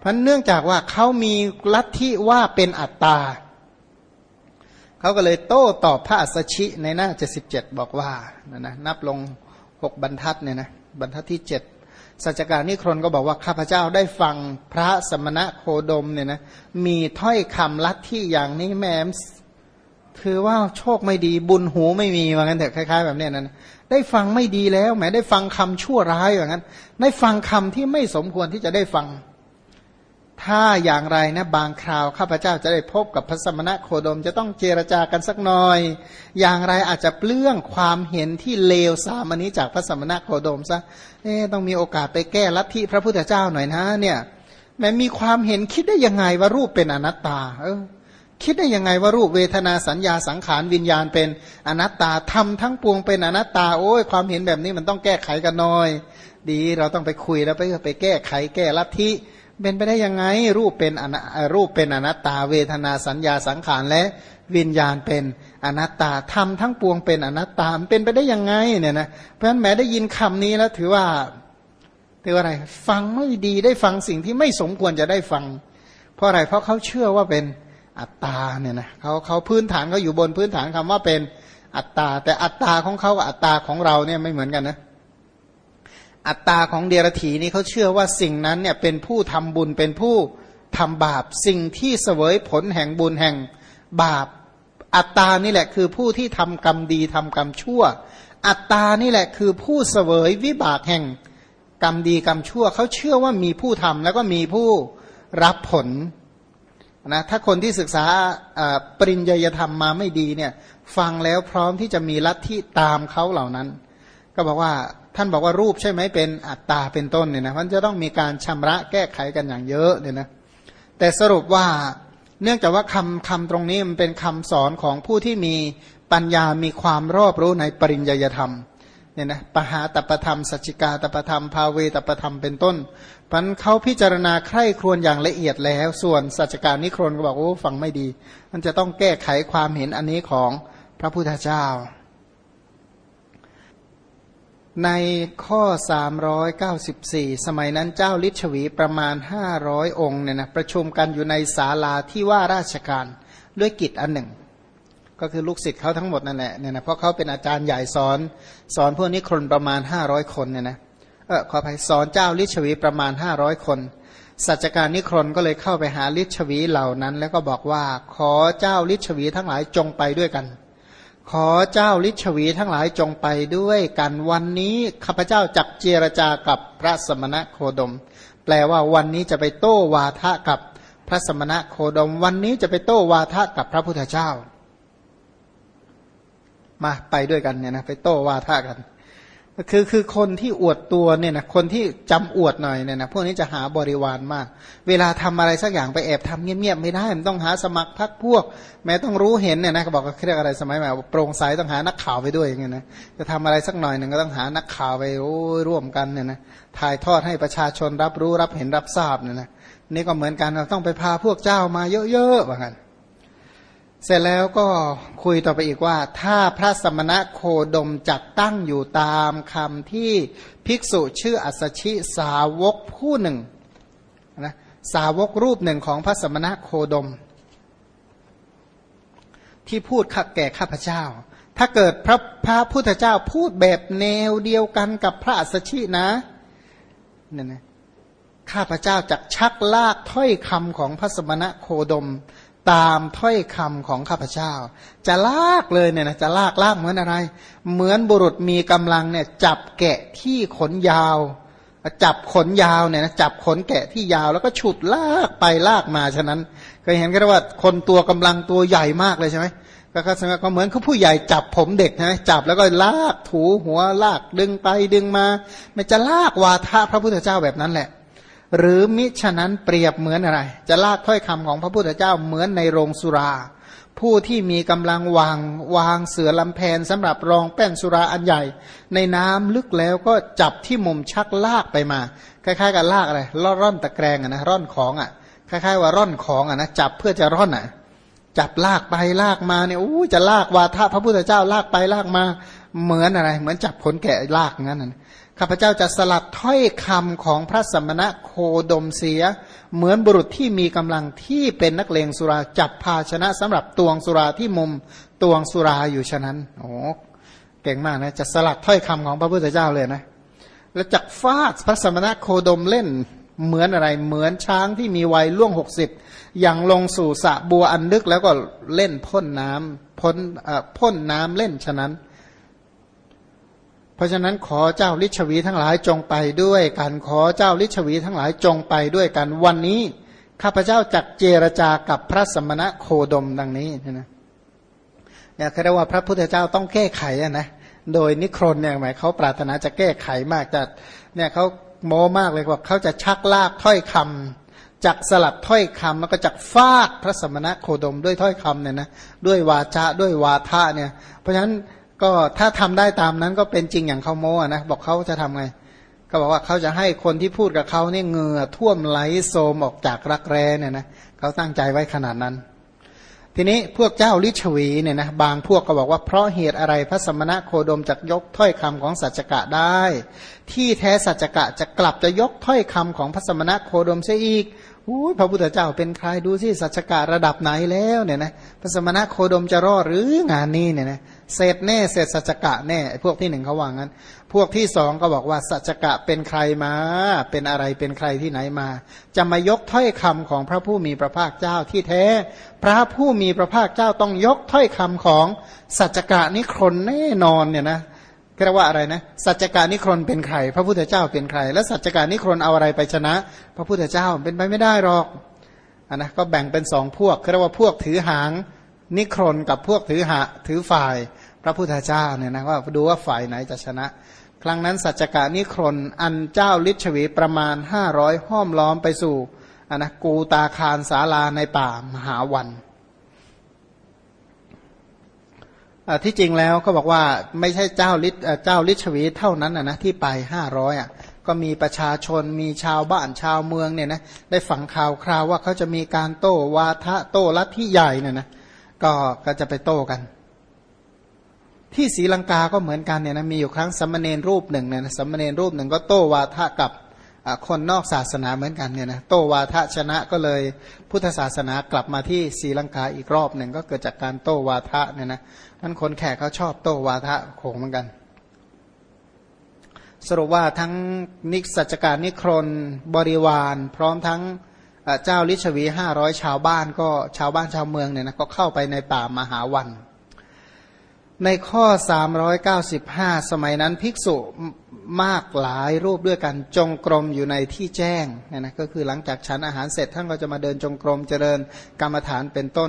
เพราะเนื่องจากว่าเขามีลัทธิว่าเป็นอัตตาเขาก็เลยโต้ตอบพระอัสสชิในหน้า77บอกว่านะนับลง6บรรทัดเนี่ยนะบรรทัดที่7สัจจการนิครนก็บอกว่าข้าพเจ้าได้ฟังพระสมณะโคดมเนี่ยนะมีถ้อยคำลัทธิอย่างนี้แม้ถือว่าโชคไม่ดีบุญหูไม่มีว่างั้นเถอะคล้ายๆแบบนี้นะได้ฟังไม่ดีแล้วแม้ได้ฟังคำชั่วร้ายอย่างนั้นได้ฟังคำที่ไม่สมควรที่จะได้ฟังถ้าอย่างไรนะบางคราวข้าพเจ้าจะได้พบกับพระสมณะโคดมจะต้องเจรจากันสักหน่อยอย่างไรอาจจะเปลื้องความเห็นที่เลวทรามอันนี้จากพระสมณะโคดมซะต้องมีโอกาสไปแก้ลัทธิพระพุทธเจ้าหน่อยนะเนี่ยแม้มีความเห็นคิดได้ยังไงว่ารูปเป็นอนัตตาคิดได้ยังไงว่ารูปเวทนาสัญญาสังขารวิญญาณเป็นอนัตตาธรรมทั้งปวงเป็นอนัตตาโอ้ยความเห็นแบบนี้มันต้องแก้ไขกันหน่อยดีเราต้องไปคุยแล้วไปแก้ไขแก้ลัทธิเป็นไปได้ยังไงรูปเป็นอนัตตาเวทนาสัญญาสังขารและวิญญาณเป็นอนัตตาธรรมทั้งปวงเป็นอนัตตาเป็นไปได้ยังไงเนี่ยนะเพราะฉะนั้นแม้ได้ยินคำนี้แล้วถือว่าอะไรฟังไม่ดีได้ฟังสิ่งที่ไม่สมควรจะได้ฟังเพราะอะไรเพราะเขาเชื่อว่าเป็นอัตตาเนี่ยนะเขาพื้นฐานเขาอยู่บนพื้นฐานคำว่าเป็นอัตตาแต่อัตตาของเขากับอัตตาของเราเนี่ยไม่เหมือนกันนะอัตตาของเดรัจฉีนี่เขาเชื่อว่าสิ่งนั้นเนี่ยเป็นผู้ทำบุญเป็นผู้ทำบาปสิ่งที่เสวยผลแห่งบุญแห่งบาปอัตตานี่แหละคือผู้ที่ทำกรรมดีทำกรรมชั่วอัตตานี่แหละคือผู้เสวยวิบากแห่งกรรมดีกรรมชั่วเขาเชื่อว่ามีผู้ทำแล้วก็มีผู้รับผลนะถ้าคนที่ศึกษาปริญญาธรรมมาไม่ดีเนี่ยฟังแล้วพร้อมที่จะมีลัทธิตามเขาเหล่านั้นก็บอกว่าท่านบอกว่ารูปใช่ไหมเป็นอัตตาเป็นต้นเนี่ยนะมันจะต้องมีการชำระแก้ไขกันอย่างเยอะเนี่ยนะแต่สรุปว่าเนื่องจากว่าคำตรงนี้มันเป็นคำสอนของผู้ที่มีปัญญามีความรอบรู้ในปริญญาธรรมเนี่ยนะปหาตปธรรมสัจจิกาตปธรรมภาเวตปธรรมเป็นต้นพันเขาพิจารณาใคร่ครวญอย่างละเอียดแล้วส่วนสัจจการนิครนก็บอกโอ้ฟังไม่ดีมันจะต้องแก้ไขความเห็นอันนี้ของพระพุทธเจ้าในข้อ394สมัยนั้นเจ้าฤทธิ์ชวีประมาณ500องค์เนี่ยนะประชุมกันอยู่ในศาลาที่ว่าราชการด้วยกิจอันหนึ่งก็คือลูกศิษย์เขาทั้งหมดนั่นแหละเนี่ยนะเพราะเขาเป็นอาจารย์ใหญ่สอนพวกนี้คนประมาณ500คนเนี่ยนะขออภัยสอนเจ้าฤทธิ์ชวีประมาณ500คนสัจจการนิครนก็เลยเข้าไปหาฤทธิ์ชวีเหล่านั้นแล้วก็บอกว่าขอเจ้าฤทธิ์ชวีทั้งหลายจงไปด้วยกันขอเจ้าฤทธิ์ชวีทั้งหลายจงไปด้วยกันวันนี้ข้าพเจ้าจักเจรจากับพระสมณะโคดมแปลว่าวันนี้จะไปโต้วาทะกับพระสมณะโคดมวันนี้จะไปโต้วาทะกับพระพุทธเจ้ามาไปด้วยกันเนี่ยนะไปโต้วาทะกันคือคนที่อวดตัวเนี่ยนะคนที่จำอวดหน่อยเนี่ยนะพวกนี้จะหาบริวารมากเวลาทำอะไรสักอย่างไปแอบทำเงียบๆไม่ได้มันต้องหาสมัครพรรคพวกแม้ต้องรู้เห็นเนี่ยนะเขาบอกว่าเรียกอะไรสมัยใหม่โปร่งใสต้องหานักข่าวไปด้วยอย่างเงี้ยนะจะทำอะไรสักหน่อยหนึ่งก็ต้องหานักข่าวไปร่วมกันเนี่ยนะถ่ายทอดให้ประชาชนรับรู้รับเห็นรับทราบเนี่ยนะนี่ก็เหมือนกันเราต้องไปพาพวกเจ้ามาเยอะๆว่างั้นเสร็จแล้วก็คุยต่อไปอีกว่าถ้าพระสมณะโคดมจักตั้งอยู่ตามคำที่ภิกษุชื่ออัสสชิสาวกผู้หนึ่งนะสาวกรูปหนึ่งของพระสมณะโคดมที่พูดแก่ข้าพเจ้าถ้าเกิดพระพุทธเจ้าพูดแบบแนวเดียวกันกับพระอัสสชินะเนี่ยนะข้าพเจ้าจักชักลากถ้อยคำของพระสมณะโคดมตามถ้อยคำของข้าพเจ้าจะลากเลยเนี่ยนะจะลากเหมือนอะไรเหมือนบุรุษมีกำลังเนี่ยจับแกะที่ขนยาวจับขนยาวเนี่ยนะจับขนแกะที่ยาวแล้วก็ฉุดลากไปลากมาฉะนั้นเคยเห็นกันว่าคนตัวกำลังตัวใหญ่มากเลยใช่ไหมก็เหมือนเขาผู้ใหญ่จับผมเด็กนะจับแล้วก็ลากถูหัวลากดึงไปดึงมามันจะลากวาทะพระพุทธเจ้าแบบนั้นแหละหรือมิฉะนั้นเปรียบเหมือนอะไรจะลากถ้อยคำของพระพุทธเจ้าเหมือนในโรงสุราผู้ที่มีกำลังวางเสือลำแพนสำหรับรองแป้นสุราอันใหญ่ในน้ำลึกแล้วก็จับที่มุมชักลากไปมาคล้ายๆกับลากอะไรร่อนตะแกรงนะร่อนของคล้ายๆว่าร่อนของนะจับเพื่อจะร่อนจับลากไปลากมาเนี่ยจะลากวาทะพระพุทธเจ้าลากไปลากมาเหมือนอะไรเหมือนจับขนแกะลากงั้นข้าพเจ้าจะสลัดถ้อยคำของพระสมณะโคดมเสียเหมือนบุรุษที่มีกำลังที่เป็นนักเลงสุราจับภาชนะสำหรับตวงสุราที่มุมตวงสุราอยู่ฉะนั้นโอ้เก่งมากนะจะสลัดถ้อยคำของพระพุทธเจ้าเลยนะแล้วจักฟาดพระสมณะโคดมเล่นเหมือนอะไรเหมือนช้างที่มีวัยล่วง60อย่างลงสู่สระบัวอันลึกแล้วก็เล่นพ่นน้ำพ่นน้ำเล่นฉะนั้นเพราะฉะนั้นขอเจ้าฤชวีทั้งหลายจงไปด้วยกันขอเจ้าฤชวีทั้งหลายจงไปด้วยกันวันนี้ข้าพเจ้าจักเจรจากับพระสมณะโคดมดังนี้นะเนี่ยคือเรียกว่าพระพุทธเจ้าต้องแก้ไขนะโดยนิครนเนี่ยหมายเขาปรารถนาจะแก้ไขมากแต่เนี่ยเขาโม้มากเลยว่าเขาจะชักลากถ้อยคำจักสลัดถ้อยคำแล้วก็จักฟาดพระสมณะโคดมด้วยถ้อยคำเนี่ยนะด้วยวาจาด้วยวาทะเนี่ยเพราะฉะนั้นก็ถ้าทำได้ตามนั้นก็เป็นจริงอย่างเขาโม้นะบอกเขาจะทำไงก็บอกว่าเขาจะให้คนที่พูดกับเขาเนี่ยเหงื่อท่วมไหลโสมออกจากรักแร้เนี่ยนะเขาตั้งใจไว้ขนาดนั้นทีนี้พวกเจ้าลิชวีเนี่ยนะบางพวกก็บอกว่าเพราะเหตุอะไรพระสมณะโคดมจักยกถ้อยคำของสัจจกะได้ที่แท้สัจจกะจะกลับจะยกถ้อยคำของพระสมณะโคดมเสียอีกพระพุทธเจ้าเป็นใครดูสิสัจจกะระดับไหนแล้วเนี่ยนะพระสมณะโคดมจะรอดหรืองานนี้เนี่ยนะเสร็จแน่เสร็จสัจจกะแน่พวกที่หนึ่งเขาว่างั้นพวกที่สองก็บอกว่าสัจจกะเป็นใครมาเป็นอะไรเป็นใครที่ไหนมาจะมายกถ้อยคำของพระผู้มีพระภาคเจ้าที่แท้พระผู้มีพระภาคเจ้าต้องยกถ้อยคำของสัจจกะนิครนแน่นอนเนี่ยนะเรียกว่าอะไรนะสัจจกานิครนเป็นใครพระพุทธเจ้าเป็นใครและสัจจกานิครนเอาอะไรไปชนะพระพุทธเจ้าเป็นไปไม่ได้หรอกนะก็แบ่งเป็นสองพวกเรียกว่าพวกถือหางนิครนกับพวกถือฝ่ายพระพุทธเจ้าเนี่ยนะว่าดูว่าฝ่ายไหนจะชนะครั้งนั้นสัจจกานิครนอันเจ้าฤทธวีประมาณ500ห้อมล้อมไปสู่นะกูตาคารศาลาในป่ามหาวันที่จริงแล้วก็บอกว่าไม่ใช่เจ้าฤทธวีเท่านั้นนะที่ไป500ก็มีประชาชนมีชาวบ้านชาวเมืองเนี่ยนะได้ฟังข่าวคราวว่าเขาจะมีการโต้วาทะโต้ลัทธิใหญ่เนี่ยนะก็จะไปโต้กันที่ศรีลังกาก็เหมือนกันเนี่ยนะมีอยู่ครั้งสมณเณรรูปหนึ่งเนี่ยนะสมณเณรรูปหนึ่งก็โต้วาทะกับคนนอกศาสนาเหมือนกันเนี่ยนะโต้วาทะชนะก็เลยพุทธศาสนากลับมาที่ศรีลังกาอีกรอบหนึ่งก็เกิดจากการโต้วาทะเนี่ยนะท่านคนแขกเขาชอบโต้วาทะโขงเหมือนกันสรุปว่าทั้งสัจจการนิครนบริวารพร้อมทั้งเจ้าฤชวี500ชาวบ้านชาวเมืองเนี่ยนะก็เข้าไปในป่ามหาวันในข้อ395สมัยนั้นภิกษุมากหลายรูปด้วยกันจงกรมอยู่ในที่แจ้งเนี่ยนะก็คือหลังจากฉันอาหารเสร็จท่านก็จะมาเดินจงกรมเจริญกรรมฐานเป็นต้น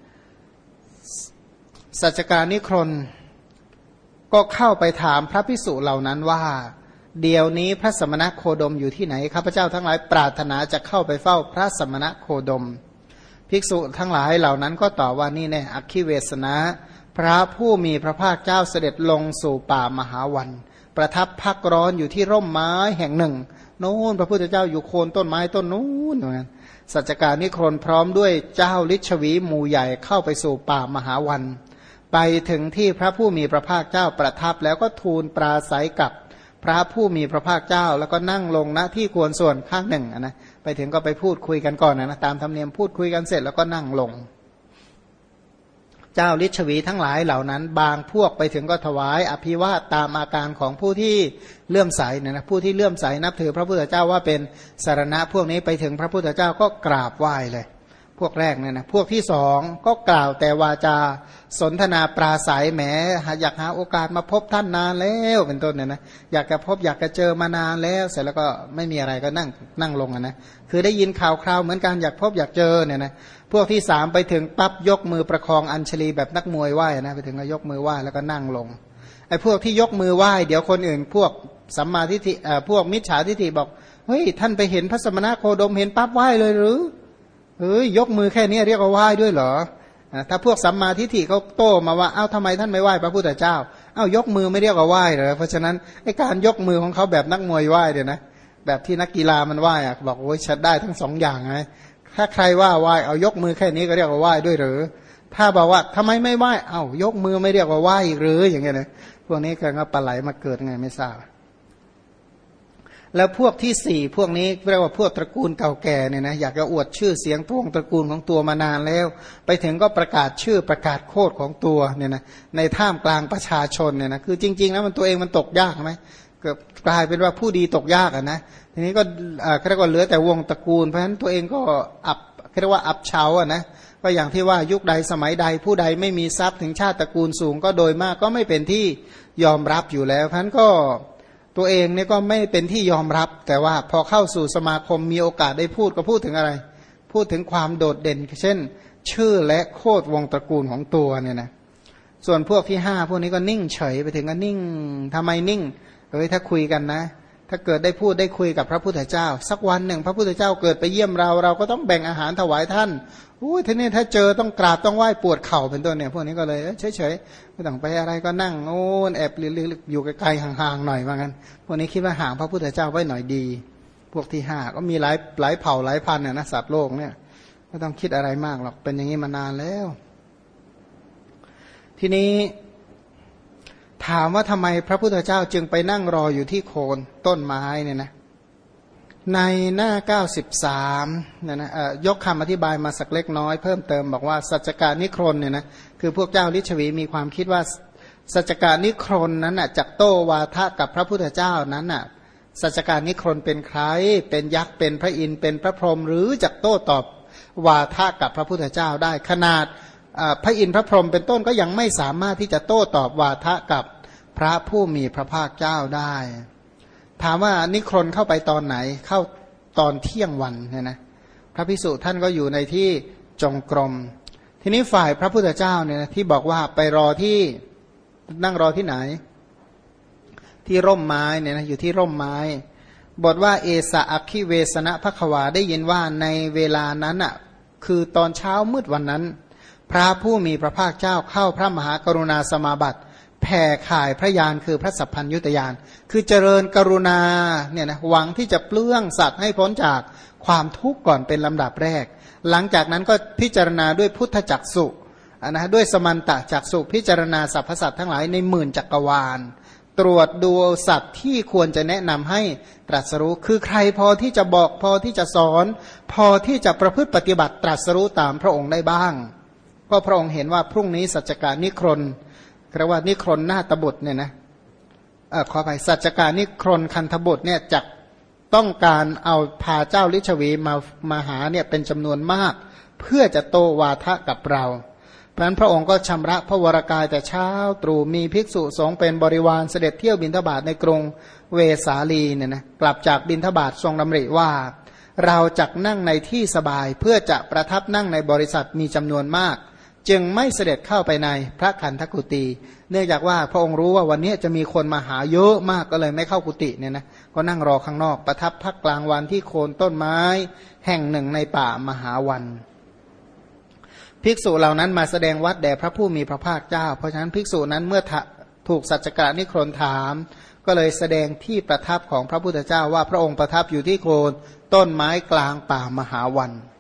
สัจจการนิครนก็เข้าไปถามพระภิกษุเหล่านั้นว่าเดี๋ยวนี้พระสมณโคดมอยู่ที่ไหนข้าพเจ้าทั้งหลายปรารถนาจะเข้าไปเฝ้าพระสมณโคดมภิกษุทั้งหลายเหล่านั้นก็ตอบว่านี่แน่อคิเวสนะพระผู้มีพระภาคเจ้าเสด็จลงสู่ป่ามหาวันประทับพักร้อนอยู่ที่ร่มไม้แห่งหนึ่งโน้นพระพุทธเจ้าอยู่โคนต้นไม้ต้นนู้นเหมือนกันสัจจการนิครนพร้อมด้วยเจ้าฤชวีหมู่ใหญ่เข้าไปสู่ป่ามหาวันไปถึงที่พระผู้มีพระภาคเจ้าประทับแล้วก็ทูลปราศัยกับพระผู้มีพระภาคเจ้าแล้วก็นั่งลงณที่ควรส่วนข้างหนึ่งนะไปถึงก็ไปพูดคุยกันก่อนนะตามธรรมเนียมพูดคุยกันเสร็จแล้วก็นั่งลงเจ้าฤชวีทั้งหลายเหล่านั้นบางพวกไปถึงก็ถวายอภิวาทตามอาการของผู้ที่เลื่อมใสเนี่ยนะผู้ที่เลื่อมใสนับถือพระพุทธเจ้าว่าเป็นสารณะพวกนี้ไปถึงพระพุทธเจ้าก็กราบไหว้เลยพวกแรกเนี่ยนะพวกที่สองก็กล่าวแต่วาจาสนทนาปราศัยแหมอยากหาโอกาสมาพบท่านนานแล้วเป็นต้นเนี่ยนะอยากจะพบอยากจะเจอมานานแล้วเสร็จแล้วก็ไม่มีอะไรก็นั่งลงนะคือได้ยินข่าวคราวเหมือนกันอยากพบอยากเจอเนี่ยนะพวกที่สามไปถึงปั๊บยกมือประคองอัญชลีแบบนักมวยไหว้นะไปถึงก็ยกมือไหว้แล้วก็นั่งลงไอ้พวกที่ยกมือไหว้เดี๋ยวคนอื่นพวกสัมมาทิฏฐิพวกมิจฉาทิฏฐิบอกเฮ้ยท่านไปเห็นพระสมณโคดมเห็นปั๊บไหว้เลยหรือเฮ้ยยกมือแค่นี้เรียกว่าไหว้ด้วยเหรอถ้าพวกสัมมาทิฏฐิเขาโต้มาว่าเอ้าทำไมท่านไม่ไหว้พระพุทธเจ้าเอ้ายกมือไม่เรียกว่าไหว้เหรอเพราะฉะนั้นไอ้การยกมือของเขาแบบนักมวยไหว้เดี๋ยวนะแบบที่นักกีฬามันไหว้อะบอกโอ้ยชัดได้ทั้งสองอย่างไงถ้าใครว่าไหว้เอายกมือแค่นี้ก็เรียกว่าไหว้ด้วยหรือถ้าบอกว่าทำไมไม่ไหว้เอ้ายกมือไม่เรียกว่าไหว้อีกหรืออย่างเงี้ยนะพวกนี้ก็ปลาไหลมาเกิดไงไม่ทราบแล้วพวกที่สี่พวกนี้เรียกว่าพวกตระกูลเก่าแก่เนี่ยนะอยากจะอวดชื่อเสียงพวกตระกูลของตัวมานานแล้วไปถึงก็ประกาศชื่อประกาศโคดของตัวเนี่ยนะในท่ามกลางประชาชนเนี่ยนะคือจริงๆแล้วมันตัวเองมันตกยากไหมเกิดกลายเป็นว่าผู้ดีตกยากอ่ะนะทีนี้ก็เรียกว่าเหลือแต่วงตระกูลเพราะฉะนั้นตัวเองก็เรียกว่าอับเฉาอ่ะนะก็อย่างที่ว่ายุคใดสมัยใดผู้ใดไม่มีทรัพย์ถึงชาติตระกูลสูงก็โดยมากก็ไม่เป็นที่ยอมรับอยู่แล้วเพราะฉะนั้นก็ตัวเองเนี่ยก็ไม่เป็นที่ยอมรับแต่ว่าพอเข้าสู่สมาคมมีโอกาสได้พูดก็พูดถึงอะไรพูดถึงความโดดเด่นเช่นชื่อและโคดวงตระกูลของตัวเนี่ยนะส่วนพวกที่ห้าพวกนี้ก็นิ่งเฉยไปถึงก็นิ่งทำไมนิ่งถ้าคุยกันนะถ้าเกิดได้พูดได้คุยกับพระพุทธเจ้าสักวันหนึ่งพระพุทธเจ้าเกิดไปเยี่ยมเราก็ต้องแบ่งอาหารถวายท่านทีนี้ถ้าเจอต้องกราบต้องไหว้ปวดเข่าเป็นต้นเนี่ยพวกนี้ก็เลยเฉยๆไม่ต้องไปอะไรก็นั่งแอบอยู่ไกลๆห่างๆหน่อยว่างั้นพวกนี้คิดว่าห่างพระพุทธเจ้าไว้หน่อยดีพวกที่ห้าก็มีหลายเผ่าหลายพันเนี่ยนะสัตว์โลกเนี่ยไม่ต้องคิดอะไรมากหรอกเป็นอย่างนี้มานานแล้วทีนี้ถามว่าทำไมพระพุทธเจ้าจึงไปนั่งรออยู่ที่โคนต้นไม้เนี่ยนะในหน้า93เนี่ยนะยกคำอธิบายมาสักเล็กน้อยเพิ่มเติมบอกว่าสัจจกานิครนเนี่ยนะคือพวกเจ้าลิชวีมีความคิดว่าสัจจกานิครนนั้นน่ะจักโตวาทะกับพระพุทธเจ้านั้นน่ะสัจจกานิครนเป็นใครเป็นยักษ์เป็นพระอินทร์เป็นพระพรหมหรือจักโตตอบวาทะกับพระพุทธเจ้าได้ขนาดพระอินทร์พระพรหมเป็นต้นก็ยังไม่สามารถที่จะโต้ตอบวาทะกับพระผู้มีพระภาคเจ้าได้ถามว่านิครนเข้าไปตอนไหนเข้าตอนเที่ยงวันเนี่ยนะพระภิกษุท่านก็อยู่ในที่จงกรมทีนี้ฝ่ายพระพุทธเจ้าเนี่ยที่บอกว่าไปรอที่นั่งรอที่ไหนที่ร่มไม้เนี่ยนะอยู่ที่ร่มไม้บทว่าเอสะอัคคิเวสนะภควาได้ยินว่าในเวลานั้นอ่ะคือตอนเช้ามืดวันนั้นพระผู้มีพระภาคเจ้าเข้าพระมหากรุณาสมาบัติแผ่ข่ายพระญาณคือพระสัพพัญญุตญาณคือเจริญกรุณาเนี่ยนะหวังที่จะเปลื้องสัตว์ให้พ้นจากความทุกข์ก่อนเป็นลำดับแรกหลังจากนั้นก็พิจารณาด้วยพุทธจักสุนะด้วยสมันตจักสุพิจารณาสรรพสัตว์ทั้งหลายในหมื่นจักรวาลตรวจดูสัตว์ที่ควรจะแนะนำให้ตรัสรู้คือใครพอที่จะบอกพอที่จะสอนพอที่จะประพฤติปฏิบัติตรัสรู้ตามพระองค์ได้บ้างก็พระองค์เห็นว่าพรุ่งนี้สัจจกานิครนเรียกว่านิครนนาตบุตรเนี่ยนะขออภัยสัจจกานิครนคันธบุตรเนี่ยจะต้องการเอาพาเจ้าลิชวีมาหาเนี่ยเป็นจำนวนมากเพื่อจะโตวาทะกับเราเพราะฉะนั้นพระองค์ก็ชำระพระวรกายแต่เช้าตรู่มีภิกษุสงฆ์เป็นบริวารเสด็จเที่ยวบิณฑบาตในกรุงเวสาลีเนี่ยนะกลับจากบิณฑบาตทรงดำริว่าเราจักนั่งในที่สบายเพื่อจะประทับนั่งในบริษัทมีจำนวนมากจึงไม่เสด็จเข้าไปในพระขันธกุฏีเนื่องจากว่าพระองค์รู้ว่าวันนี้จะมีคนมาหาเยอะมากก็เลยไม่เข้ากุฏิเนี่ยนะก็นั่งรอข้างนอกประทับพักกลางวันที่โคนต้นไม้แห่งหนึ่งในป่ามหาวันภิกษุเหล่านั้นมาแสดงวัดแด่พระผู้มีพระภาคเจ้าเพราะฉะนั้นภิกษุนั้นเมื่อถูกสัจจกานิครนถามก็เลยแสดงที่ประทับของพระพุทธเจ้าว่าพระองค์ประทับอยู่ที่โคนต้นไม้กลางป่ามหาวัน